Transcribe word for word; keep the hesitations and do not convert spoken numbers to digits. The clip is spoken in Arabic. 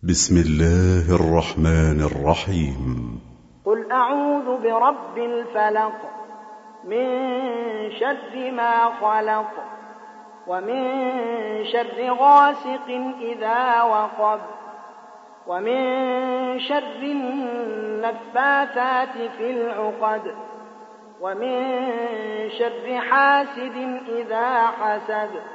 بسم الله الرحمن الرحيم. قل أعوذ برب الفلق من شر ما خلق ومن شر غاسق إذا وقب ومن شر النفاثات في العقد ومن شر حاسد إذا حسد